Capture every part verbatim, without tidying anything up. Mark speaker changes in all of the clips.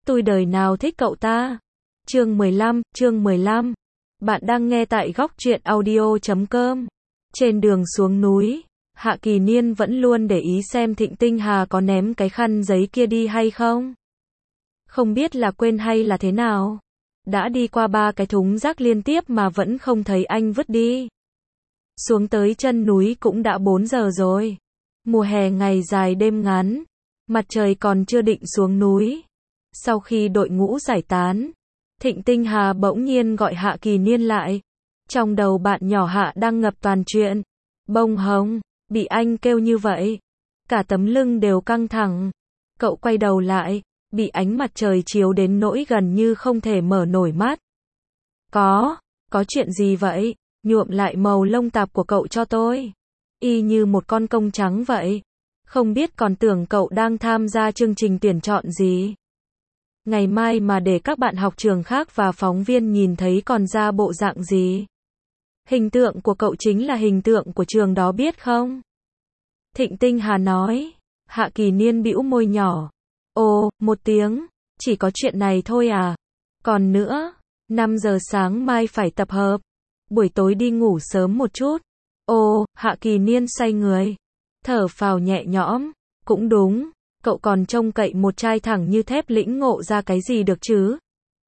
Speaker 1: Tôi đời nào thích cậu ta. Chương mười lăm, chương mười lăm. Bạn đang nghe tại góc truyện audio chấm com. Trên đường xuống núi, Hạ Kỳ Niên vẫn luôn để ý xem Thịnh Tinh Hà có ném cái khăn giấy kia đi hay không. Không biết là quên hay là thế nào. Đã đi qua ba cái thúng rác liên tiếp mà vẫn không thấy anh vứt đi. Xuống tới chân núi cũng đã bốn giờ rồi. Mùa hè ngày dài đêm ngắn, mặt trời còn chưa định xuống núi. Sau khi đội ngũ giải tán, Thịnh Tinh Hà bỗng nhiên gọi Hạ Kỳ Niên lại. Trong đầu bạn nhỏ Hạ đang ngập toàn chuyện. Bông hồng, bị anh kêu như vậy. Cả tấm lưng đều căng thẳng. Cậu quay đầu lại, bị ánh mặt trời chiếu đến nỗi gần như không thể mở nổi mắt. Có, có chuyện gì vậy? Nhuộm lại màu lông tạp của cậu cho tôi. Y như một con công trắng vậy. Không biết còn tưởng cậu đang tham gia chương trình tuyển chọn gì. Ngày mai mà để các bạn học trường khác và phóng viên nhìn thấy còn ra bộ dạng gì. Hình tượng của cậu chính là hình tượng của trường đó biết không? Thịnh Tinh Hà nói. Hạ Kỳ Niên bĩu môi nhỏ. Ồ, một tiếng, chỉ có chuyện này thôi à? Còn nữa, năm giờ sáng mai phải tập hợp. Buổi tối đi ngủ sớm một chút. Ồ, Hạ Kỳ Niên xoay người. Thở phào nhẹ nhõm. Cũng đúng, cậu còn trông cậy một trai thẳng như thép lĩnh ngộ ra cái gì được chứ?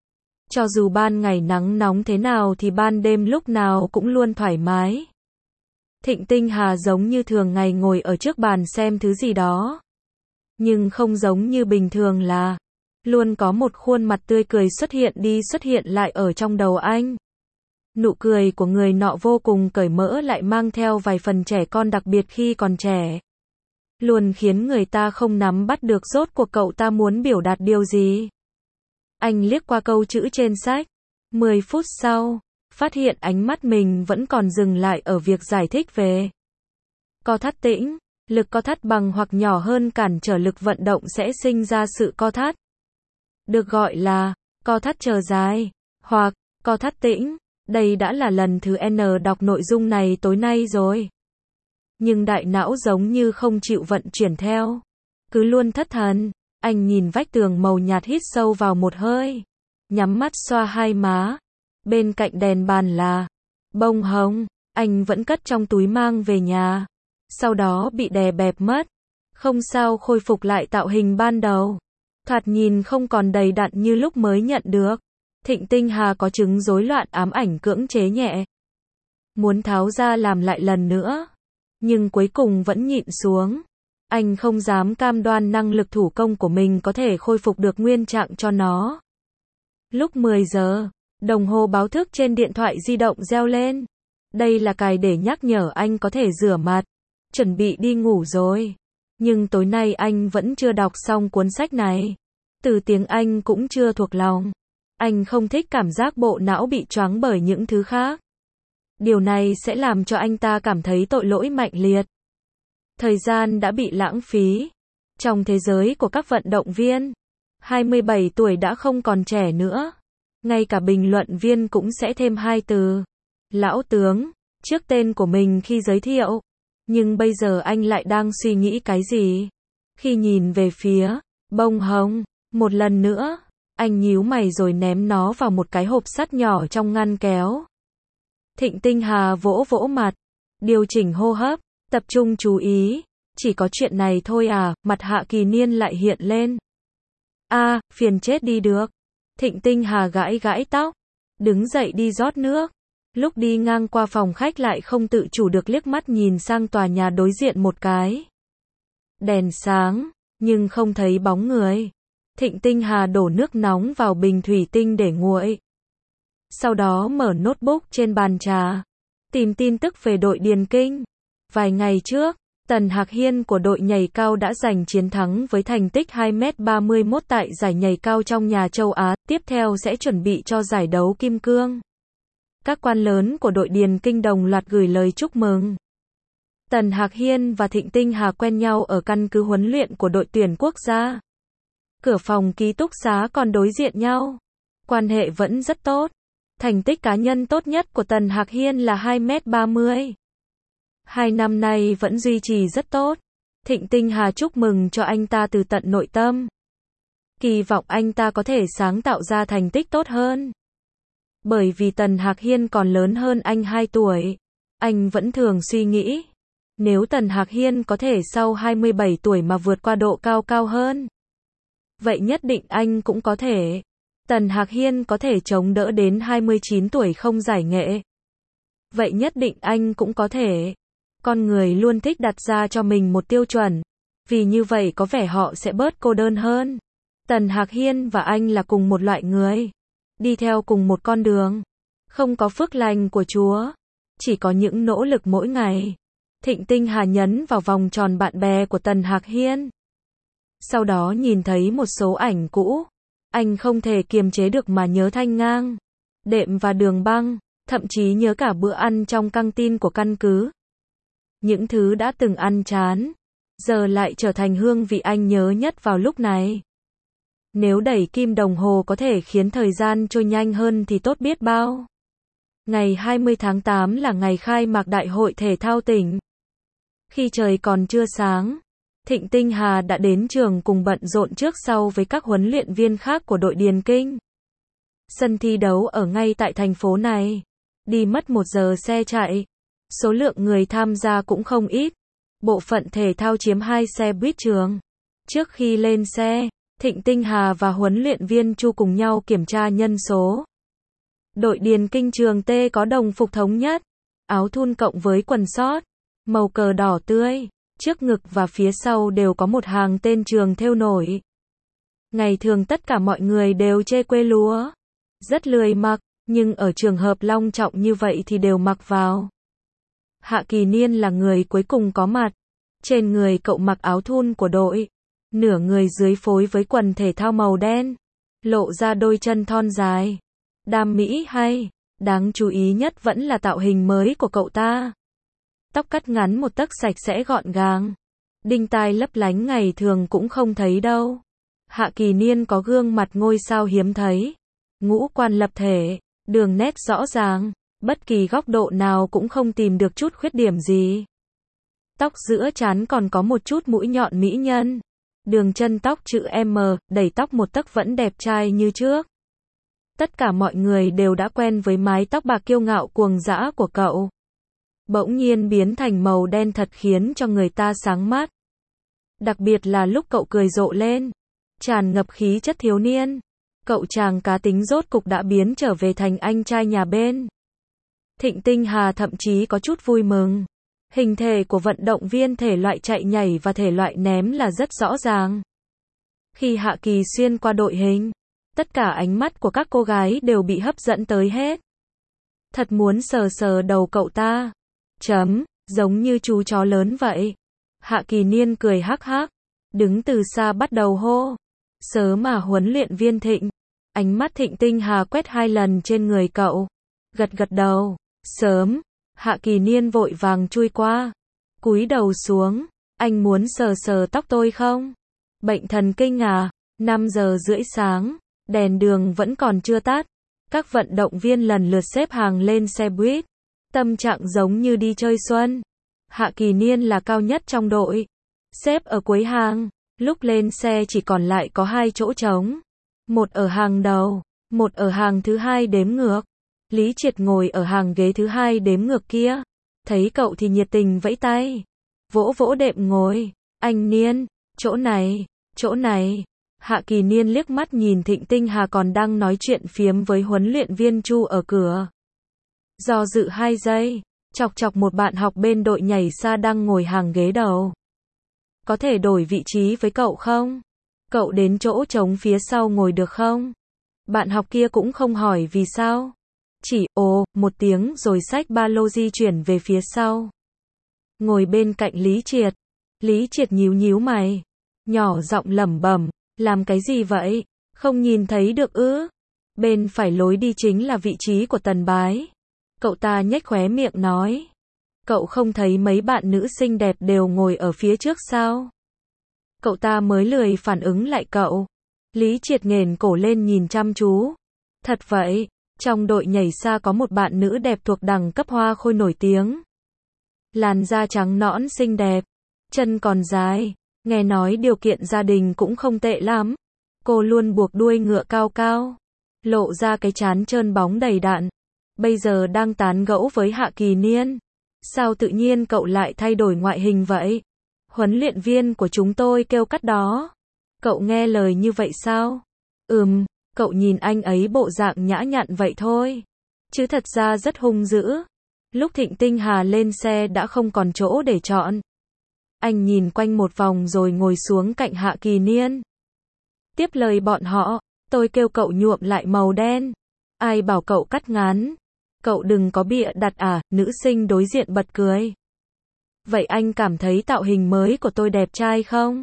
Speaker 1: Cho dù ban ngày nắng nóng thế nào thì ban đêm lúc nào cũng luôn thoải mái. Thịnh Tinh Hà giống như thường ngày ngồi ở trước bàn xem thứ gì đó. Nhưng không giống như bình thường là luôn có một khuôn mặt tươi cười xuất hiện đi xuất hiện lại ở trong đầu anh. Nụ cười của người nọ vô cùng cởi mở lại mang theo vài phần trẻ con đặc biệt khi còn trẻ. Luôn khiến người ta không nắm bắt được rốt cuộc cậu ta muốn biểu đạt điều gì. Anh liếc qua câu chữ trên sách. Mười phút sau, phát hiện ánh mắt mình vẫn còn dừng lại ở việc giải thích về co thắt tĩnh. Lực co thắt bằng hoặc nhỏ hơn cản trở lực vận động sẽ sinh ra sự co thắt. Được gọi là co thắt trở dài, hoặc co thắt tĩnh. Đây đã là lần thứ N đọc nội dung này tối nay rồi. Nhưng đại não giống như không chịu vận chuyển theo. Cứ luôn thất thần. Anh nhìn vách tường màu nhạt hít sâu vào một hơi. Nhắm mắt xoa hai má. Bên cạnh đèn bàn là bông hồng. Anh vẫn cất trong túi mang về nhà. Sau đó bị đè bẹp mất. Không sao khôi phục lại tạo hình ban đầu. Thoạt nhìn không còn đầy đặn như lúc mới nhận được. Thịnh Tinh Hà có chứng rối loạn ám ảnh cưỡng chế nhẹ. Muốn tháo ra làm lại lần nữa. Nhưng cuối cùng vẫn nhịn xuống. Anh không dám cam đoan năng lực thủ công của mình có thể khôi phục được nguyên trạng cho nó. Lúc mười giờ, đồng hồ báo thức trên điện thoại di động reo lên. Đây là cài để nhắc nhở anh có thể rửa mặt. Chuẩn bị đi ngủ rồi. Nhưng tối nay anh vẫn chưa đọc xong cuốn sách này. Từ tiếng Anh cũng chưa thuộc lòng. Anh không thích cảm giác bộ não bị choáng bởi những thứ khác. Điều này sẽ làm cho anh ta cảm thấy tội lỗi mạnh liệt. Thời gian đã bị lãng phí. Trong thế giới của các vận động viên, hai mươi bảy tuổi đã không còn trẻ nữa. Ngay cả bình luận viên cũng sẽ thêm hai từ. Lão tướng, trước tên của mình khi giới thiệu. Nhưng bây giờ anh lại đang suy nghĩ cái gì? Khi nhìn về phía bông hồng, một lần nữa, anh nhíu mày rồi ném nó vào một cái hộp sắt nhỏ trong ngăn kéo. Thịnh Tinh Hà vỗ vỗ mặt, điều chỉnh hô hấp, tập trung chú ý. Chỉ có chuyện này thôi à? Mặt Hạ Kỳ Niên lại hiện lên. A, à, phiền chết đi được. Thịnh Tinh Hà gãi gãi tóc, đứng dậy đi rót nước. Lúc đi ngang qua phòng khách lại không tự chủ được liếc mắt nhìn sang tòa nhà đối diện một cái. Đèn sáng, nhưng không thấy bóng người. Thịnh Tinh Hà đổ nước nóng vào bình thủy tinh để nguội. Sau đó mở notebook trên bàn trà. Tìm tin tức về đội điền kinh. Vài ngày trước, Tần Hạc Hiên của đội nhảy cao đã giành chiến thắng với thành tích hai mét ba mươi mốt tại giải nhảy cao trong nhà châu Á. Tiếp theo sẽ chuẩn bị cho giải đấu kim cương. Các quan lớn của đội điền kinh đồng loạt gửi lời chúc mừng. Tần Hạc Hiên và Thịnh Tinh Hà quen nhau ở căn cứ huấn luyện của đội tuyển quốc gia. Cửa phòng ký túc xá còn đối diện nhau. Quan hệ vẫn rất tốt. Thành tích cá nhân tốt nhất của Tần Hạc Hiên là hai mét ba mươi. Hai năm nay vẫn duy trì rất tốt. Thịnh Tinh Hà chúc mừng cho anh ta từ tận nội tâm. Kỳ vọng anh ta có thể sáng tạo ra thành tích tốt hơn. Bởi vì Tần Hạc Hiên còn lớn hơn anh hai tuổi. Anh vẫn thường suy nghĩ, nếu Tần Hạc Hiên có thể sau hai mươi bảy tuổi mà vượt qua độ cao cao hơn, vậy nhất định anh cũng có thể. Tần Hạc Hiên có thể chống đỡ đến hai mươi chín tuổi không giải nghệ, vậy nhất định anh cũng có thể. Con người luôn thích đặt ra cho mình một tiêu chuẩn, vì như vậy có vẻ họ sẽ bớt cô đơn hơn. Tần Hạc Hiên và anh là cùng một loại người, đi theo cùng một con đường. Không có phước lành của Chúa, chỉ có những nỗ lực mỗi ngày. Thịnh Tinh Hà nhấn vào vòng tròn bạn bè của Tần Hạc Hiên. Sau đó nhìn thấy một số ảnh cũ, anh không thể kiềm chế được mà nhớ Thanh Ngang, Đệm và Đường Băng, thậm chí nhớ cả bữa ăn trong căng tin của căn cứ. Những thứ đã từng ăn chán, giờ lại trở thành hương vị anh nhớ nhất vào lúc này. Nếu đẩy kim đồng hồ có thể khiến thời gian trôi nhanh hơn thì tốt biết bao. Ngày hai mươi tháng tám là ngày khai mạc Đại hội Thể thao tỉnh. Khi trời còn chưa sáng, Thịnh Tinh Hà đã đến trường cùng bận rộn trước sau với các huấn luyện viên khác của đội điền kinh. Sân thi đấu ở ngay tại thành phố này, đi mất một giờ xe chạy. Số lượng người tham gia cũng không ít. Bộ phận thể thao chiếm hai xe buýt trường. Trước khi lên xe, Thịnh Tinh Hà và huấn luyện viên Chu cùng nhau kiểm tra nhân số. Đội điền kinh trường T có đồng phục thống nhất, áo thun cộng với quần sót, màu cờ đỏ tươi, trước ngực và phía sau đều có một hàng tên trường thêu nổi. Ngày thường tất cả mọi người đều chê quê lúa, rất lười mặc, nhưng ở trường hợp long trọng như vậy thì đều mặc vào. Hạ Kỳ Niên là người cuối cùng có mặt. Trên người cậu mặc áo thun của đội, nửa người dưới phối với quần thể thao màu đen, lộ ra đôi chân thon dài. Đam mỹ hay, đáng chú ý nhất vẫn là tạo hình mới của cậu ta. Tóc cắt ngắn một tấc sạch sẽ gọn gàng, đinh tai lấp lánh ngày thường cũng không thấy đâu. Hạ Kỳ Niên có gương mặt ngôi sao hiếm thấy, ngũ quan lập thể, đường nét rõ ràng, bất kỳ góc độ nào cũng không tìm được chút khuyết điểm gì. Tóc giữa trán còn có một chút mũi nhọn mỹ nhân, đường chân tóc chữ M, đẩy tóc một tấc vẫn đẹp trai như trước. Tất cả mọi người đều đã quen với mái tóc bạc kiêu ngạo cuồng dã của cậu. Bỗng nhiên biến thành màu đen thật khiến cho người ta sáng mắt. Đặc biệt là lúc cậu cười rộ lên, tràn ngập khí chất thiếu niên. Cậu chàng cá tính rốt cục đã biến trở về thành anh trai nhà bên. Thịnh Tinh Hà thậm chí có chút vui mừng. Hình thể của vận động viên thể loại chạy nhảy và thể loại ném là rất rõ ràng. Khi Hạ Kỳ xuyên qua đội hình, tất cả ánh mắt của các cô gái đều bị hấp dẫn tới hết. Thật muốn sờ sờ đầu cậu ta. Chấm, giống như chú chó lớn vậy. Hạ Kỳ Niên cười hắc hắc, đứng từ xa bắt đầu hô. Sớm mà huấn luyện viên Thịnh. Ánh mắt Thịnh Tinh Hà quét hai lần trên người cậu. Gật gật đầu. Sớm. Hạ Kỳ Niên vội vàng chui qua. Cúi đầu xuống. Anh muốn sờ sờ tóc tôi không? Bệnh thần kinh à? năm giờ rưỡi sáng. Đèn đường vẫn còn chưa tắt. Các vận động viên lần lượt xếp hàng lên xe buýt. Tâm trạng giống như đi chơi xuân. Hạ Kỳ Niên là cao nhất trong đội. Xếp ở cuối hàng. Lúc lên xe chỉ còn lại có hai chỗ trống. Một ở hàng đầu, một ở hàng thứ hai đếm ngược. Lý Triệt ngồi ở hàng ghế thứ hai đếm ngược kia. Thấy cậu thì nhiệt tình vẫy tay. Vỗ vỗ đệm ngồi. Anh Niên, chỗ này, chỗ này. Hạ Kỳ Niên liếc mắt nhìn Thịnh Tinh Hà còn đang nói chuyện phiếm với huấn luyện viên Chu ở cửa. Do dự hai giây, chọc chọc một bạn học bên đội nhảy xa đang ngồi hàng ghế đầu. Có thể đổi vị trí với cậu không? Cậu đến chỗ trống phía sau ngồi được không? Bạn học kia cũng không hỏi vì sao. Chỉ ồ, một tiếng rồi xách ba lô di chuyển về phía sau. Ngồi bên cạnh Lý Triệt. Lý Triệt nhíu nhíu mày. Nhỏ giọng lẩm bẩm, làm cái gì vậy? Không nhìn thấy được ư? Bên phải lối đi chính là vị trí của Tần Bái. Cậu ta nhếch khóe miệng nói. Cậu không thấy mấy bạn nữ xinh đẹp đều ngồi ở phía trước sao? Cậu ta mới lười phản ứng lại cậu. Lý Triệt nghển cổ lên nhìn chăm chú. Thật vậy, trong đội nhảy xa có một bạn nữ đẹp thuộc đẳng cấp hoa khôi nổi tiếng. Làn da trắng nõn xinh đẹp, chân còn dài, nghe nói điều kiện gia đình cũng không tệ lắm. Cô luôn buộc đuôi ngựa cao cao, lộ ra cái trán trơn bóng đầy đặn. Bây giờ đang tán gẫu với Hạ Kỳ Niên. Sao tự nhiên cậu lại thay đổi ngoại hình vậy? Huấn luyện viên của chúng tôi kêu cắt đó. Cậu nghe lời như vậy sao? Ừm, cậu nhìn anh ấy bộ dạng nhã nhặn vậy thôi. Chứ thật ra rất hung dữ. Lúc Thịnh Tinh Hà lên xe đã không còn chỗ để chọn. Anh nhìn quanh một vòng rồi ngồi xuống cạnh Hạ Kỳ Niên. Tiếp lời bọn họ, tôi kêu cậu nhuộm lại màu đen. Ai bảo cậu cắt ngắn? Cậu đừng có bịa đặt à, nữ sinh đối diện bật cười. Vậy anh cảm thấy tạo hình mới của tôi đẹp trai không?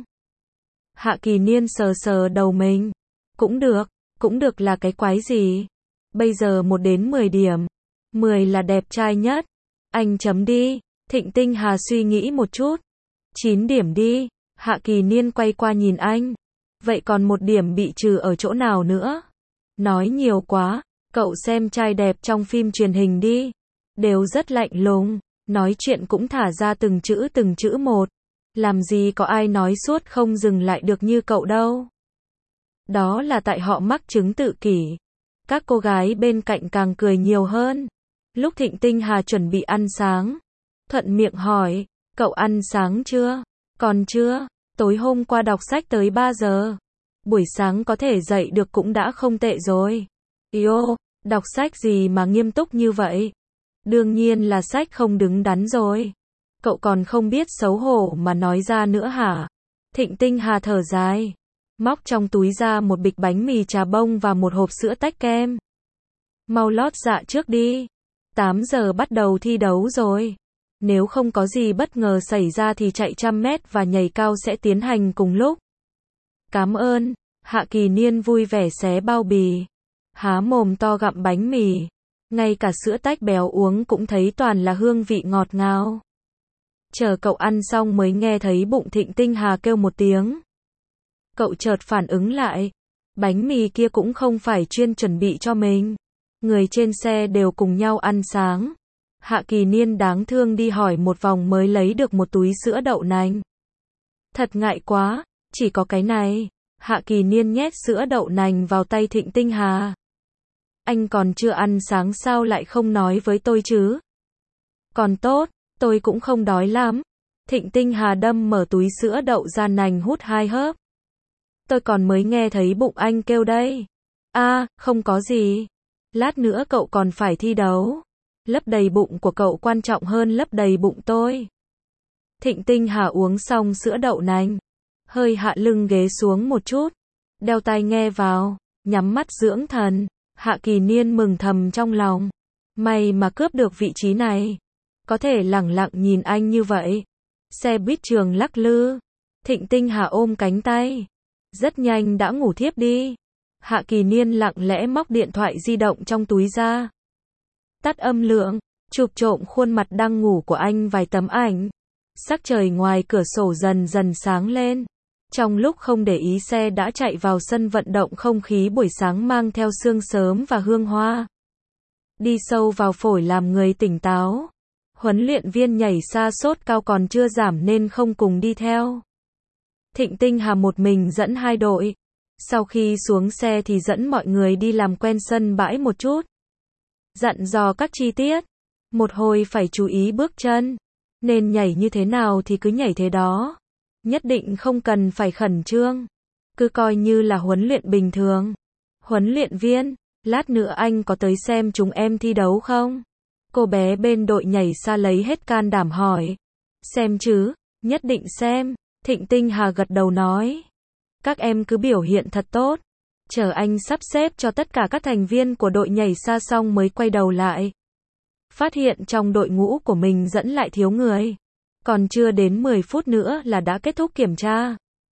Speaker 1: Hạ Kỳ Niên sờ sờ đầu mình. Cũng được, cũng được là cái quái gì? Bây giờ một đến mười điểm. mười là đẹp trai nhất. Anh chấm đi. Thịnh Tinh Hà suy nghĩ một chút. chín điểm đi. Hạ Kỳ Niên quay qua nhìn anh. Vậy còn một điểm bị trừ ở chỗ nào nữa? Nói nhiều quá. Cậu xem trai đẹp trong phim truyền hình đi. Đều rất lạnh lùng. Nói chuyện cũng thả ra từng chữ từng chữ một. Làm gì có ai nói suốt không dừng lại được như cậu đâu. Đó là tại họ mắc chứng tự kỷ. Các cô gái bên cạnh càng cười nhiều hơn. Lúc Thịnh Tinh Hà chuẩn bị ăn sáng, thuận miệng hỏi, cậu ăn sáng chưa? Còn chưa, tối hôm qua đọc sách tới ba giờ. Buổi sáng có thể dậy được cũng đã không tệ rồi. Yêu, đọc sách gì mà nghiêm túc như vậy? Đương nhiên là sách không đứng đắn rồi. Cậu còn không biết xấu hổ mà nói ra nữa hả? Thịnh Tinh Hà thở dài, móc trong túi ra một bịch bánh mì trà bông và một hộp sữa tách kem. Mau lót dạ trước đi. tám giờ bắt đầu thi đấu rồi. Nếu không có gì bất ngờ xảy ra thì chạy trăm mét và nhảy cao sẽ tiến hành cùng lúc. Cảm ơn. Hạ Kỳ Niên vui vẻ xé bao bì. Há mồm to gặm bánh mì. Ngay cả sữa tách béo uống cũng thấy toàn là hương vị ngọt ngào. Chờ cậu ăn xong mới nghe thấy bụng Thịnh Tinh Hà kêu một tiếng. Cậu chợt phản ứng lại. Bánh mì kia cũng không phải chuyên chuẩn bị cho mình. Người trên xe đều cùng nhau ăn sáng. Hạ Kỳ Niên đáng thương đi hỏi một vòng mới lấy được một túi sữa đậu nành. Thật ngại quá, chỉ có cái này. Hạ Kỳ Niên nhét sữa đậu nành vào tay Thịnh Tinh Hà. Anh còn chưa ăn sáng sao lại không nói với tôi chứ? Còn tốt, tôi cũng không đói lắm. Thịnh Tinh Hà đâm mở túi sữa đậu ra nành hút hai hớp. Tôi còn mới nghe thấy bụng anh kêu đây. À, không có gì. Lát nữa cậu còn phải thi đấu. Lấp đầy bụng của cậu quan trọng hơn lấp đầy bụng tôi. Thịnh Tinh Hà uống xong sữa đậu nành. Hơi hạ lưng ghế xuống một chút. Đeo tai nghe vào. Nhắm mắt dưỡng thần. Hạ Kỳ Niên mừng thầm trong lòng. May mà cướp được vị trí này. Có thể lẳng lặng nhìn anh như vậy. Xe buýt trường lắc lư. Thịnh Tinh Hà ôm cánh tay. Rất nhanh đã ngủ thiếp đi. Hạ Kỳ Niên lặng lẽ móc điện thoại di động trong túi ra. Tắt âm lượng, chụp trộm khuôn mặt đang ngủ của anh vài tấm ảnh. Sắc trời ngoài cửa sổ dần dần sáng lên. Trong lúc không để ý xe đã chạy vào sân vận động, không khí buổi sáng mang theo sương sớm và hương hoa. Đi sâu vào phổi làm người tỉnh táo. Huấn luyện viên nhảy xa sốt cao còn chưa giảm nên không cùng đi theo. Thịnh Tinh Hà một mình dẫn hai đội. Sau khi xuống xe thì dẫn mọi người đi làm quen sân bãi một chút. Dặn dò các chi tiết. Một hồi phải chú ý bước chân. Nên nhảy như thế nào thì cứ nhảy thế đó. Nhất định không cần phải khẩn trương. Cứ coi như là huấn luyện bình thường. Huấn luyện viên, lát nữa anh có tới xem chúng em thi đấu không? Cô bé bên đội nhảy xa lấy hết can đảm hỏi. Xem chứ, nhất định xem. Thịnh Tinh Hà gật đầu nói. Các em cứ biểu hiện thật tốt. Chờ anh sắp xếp cho tất cả các thành viên của đội nhảy xa xong mới quay đầu lại. Phát hiện trong đội ngũ của mình dẫn lại thiếu người. Còn chưa đến mười phút nữa là đã kết thúc kiểm tra.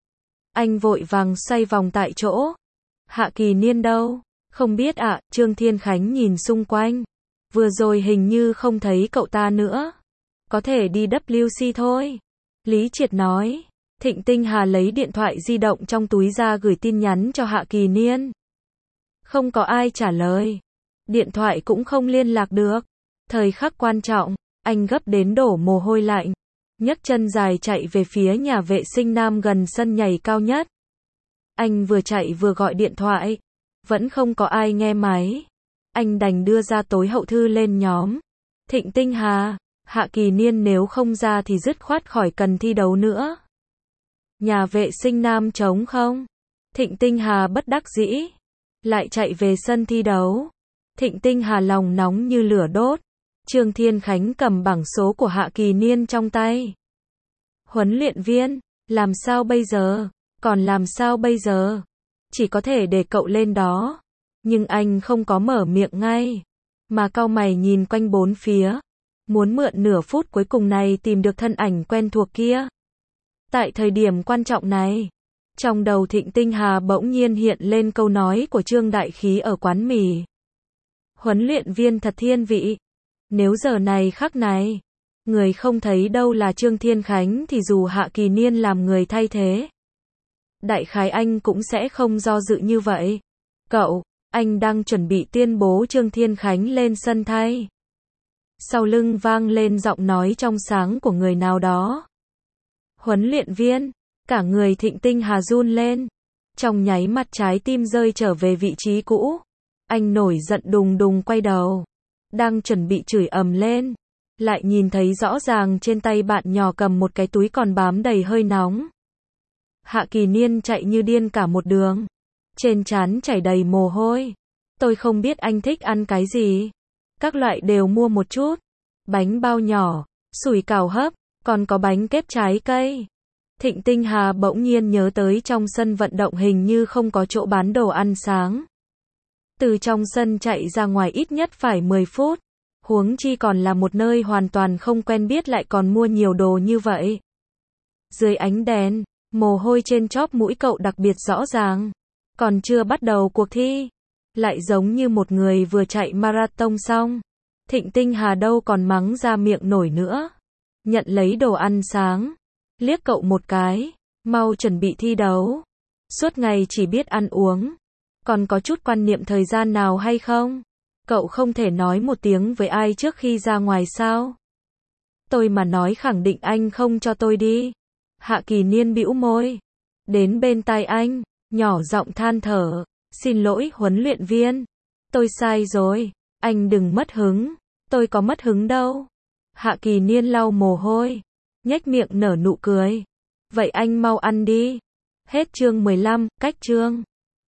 Speaker 1: Anh vội vàng xoay vòng tại chỗ. Hạ Kỳ Niên đâu? Không biết ạ. À, Trương Thiên Khánh nhìn xung quanh. Vừa rồi hình như không thấy cậu ta nữa. Có thể đi W C thôi. Lý Triệt nói. Thịnh Tinh Hà lấy điện thoại di động trong túi ra gửi tin nhắn cho Hạ Kỳ Niên. Không có ai trả lời. Điện thoại cũng không liên lạc được. Thời khắc quan trọng, anh gấp đến đổ mồ hôi lạnh. Nhấc chân dài chạy về phía nhà vệ sinh nam gần sân nhảy cao nhất. Anh vừa chạy vừa gọi điện thoại. Vẫn không có ai nghe máy. Anh đành đưa ra tối hậu thư lên nhóm. Thịnh Tinh Hà, Hạ Kỳ Niên nếu không ra thì dứt khoát khỏi cần thi đấu nữa. Nhà vệ sinh nam trống không? Thịnh Tinh Hà bất đắc dĩ. Lại chạy về sân thi đấu. Thịnh Tinh Hà lòng nóng như lửa đốt. Trương Thiên Khánh cầm bảng số của Hạ Kỳ Niên trong tay. Huấn luyện viên, làm sao bây giờ? Còn làm sao bây giờ? Chỉ có thể để cậu lên đó. Nhưng anh không có mở miệng ngay. Mà cau mày nhìn quanh bốn phía. Muốn mượn nửa phút cuối cùng này tìm được thân ảnh quen thuộc kia. Tại thời điểm quan trọng này, trong đầu Thịnh Tinh Hà bỗng nhiên hiện lên câu nói của Trương Đại Khí ở quán mì. Huấn luyện viên thật thiên vị. Nếu giờ này khắc này, người không thấy đâu là Trương Thiên Khánh thì dù Hạ Kỳ Niên làm người thay thế, đại khái anh cũng sẽ không do dự như vậy. Cậu, anh đang chuẩn bị tuyên bố Trương Thiên Khánh lên sân thay. Sau lưng vang lên giọng nói trong sáng của người nào đó. Huấn luyện viên, cả người Thịnh Tinh Hà run lên. Trong nháy mắt trái tim rơi trở về vị trí cũ. Anh nổi giận đùng đùng quay đầu. Đang chuẩn bị chửi ầm lên. Lại nhìn thấy rõ ràng trên tay bạn nhỏ cầm một cái túi còn bám đầy hơi nóng. Hạ Kỳ Niên chạy như điên cả một đường. Trên trán chảy đầy mồ hôi. Tôi không biết anh thích ăn cái gì. Các loại đều mua một chút. Bánh bao nhỏ, sủi cảo hấp, còn có bánh kép trái cây. Thịnh Tinh Hà bỗng nhiên nhớ tới trong sân vận động hình như không có chỗ bán đồ ăn sáng. Từ trong sân chạy ra ngoài ít nhất phải mười phút. Huống chi còn là một nơi hoàn toàn không quen biết lại còn mua nhiều đồ như vậy. Dưới ánh đèn, mồ hôi trên chóp mũi cậu đặc biệt rõ ràng. Còn chưa bắt đầu cuộc thi. Lại giống như một người vừa chạy marathon xong. Thịnh Tinh Hà đâu còn mắng ra miệng nổi nữa. Nhận lấy đồ ăn sáng. Liếc cậu một cái. Mau chuẩn bị thi đấu. Suốt ngày chỉ biết ăn uống. Còn có chút quan niệm thời gian nào hay không? Cậu không thể nói một tiếng với ai trước khi ra ngoài sao? Tôi mà nói khẳng định anh không cho tôi đi. Hạ Kỳ Niên bĩu môi. Đến bên tai anh, nhỏ giọng than thở. Xin lỗi huấn luyện viên. Tôi sai rồi. Anh đừng mất hứng. Tôi có mất hứng đâu. Hạ Kỳ Niên lau mồ hôi. Nhếch miệng nở nụ cười. Vậy anh mau ăn đi. Hết chương mười lăm, cách chương.